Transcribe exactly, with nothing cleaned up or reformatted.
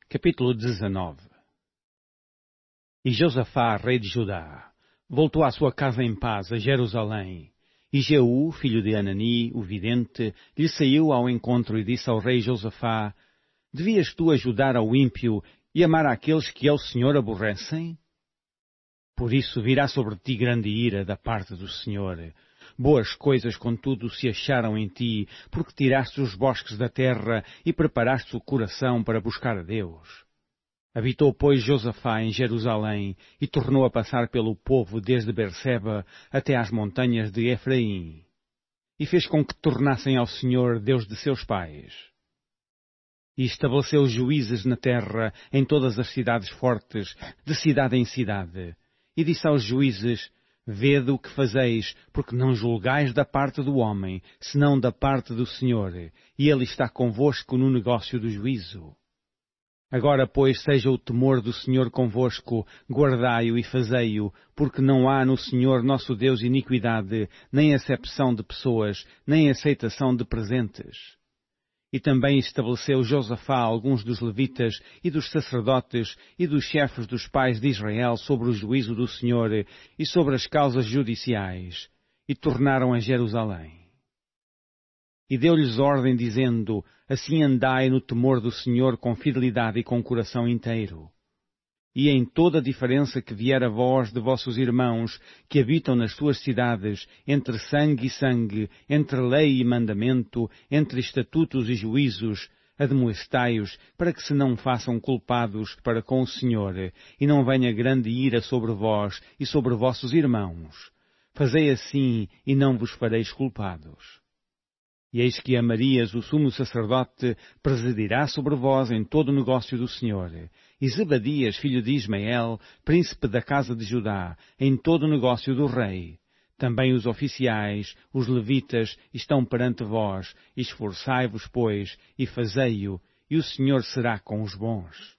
Capítulo dezenove. E Josafá, rei de Judá, voltou à sua casa em paz a Jerusalém. E Jeú, filho de Anani, o vidente, lhe saiu ao encontro e disse ao rei Josafá: Devias tu ajudar ao ímpio e amar aqueles que ao Senhor aborrecem? Por isso virá sobre ti grande ira da parte do Senhor. Boas coisas, contudo, se acharam em ti, porque tiraste os bosques da terra e preparaste o coração para buscar a Deus. Habitou, pois, Josafá em Jerusalém e tornou a passar pelo povo desde Berseba até às montanhas de Efraim. E fez com que tornassem ao Senhor, Deus de seus pais. E estabeleceu juízes na terra, em todas as cidades fortes, de cidade em cidade. E disse aos juízes: Vede o que fazeis, porque não julgais da parte do homem, senão da parte do Senhor, e Ele está convosco no negócio do juízo. Agora, pois, seja o temor do Senhor convosco, guardai-o e fazei-o, porque não há no Senhor nosso Deus iniquidade, nem acepção de pessoas, nem aceitação de presentes. E também estabeleceu Josafá alguns dos levitas e dos sacerdotes e dos chefes dos pais de Israel sobre o juízo do Senhor e sobre as causas judiciais, e tornaram a Jerusalém. E deu-lhes ordem, dizendo: Assim andai no temor do Senhor com fidelidade e com coração inteiro. E em toda a diferença que vier a vós de vossos irmãos, que habitam nas suas cidades, entre sangue e sangue, entre lei e mandamento, entre estatutos e juízos, admoestai-os, para que se não façam culpados para com o Senhor, e não venha grande ira sobre vós e sobre vossos irmãos. Fazei assim, e não vos fareis culpados. E eis que Amarias, o sumo sacerdote, presidirá sobre vós em todo o negócio do Senhor, e Zebadias, filho de Ismael, príncipe da casa de Judá, em todo o negócio do rei. Também os oficiais, os levitas, estão perante vós. Esforçai-vos, pois, e fazei-o, e o Senhor será com os bons.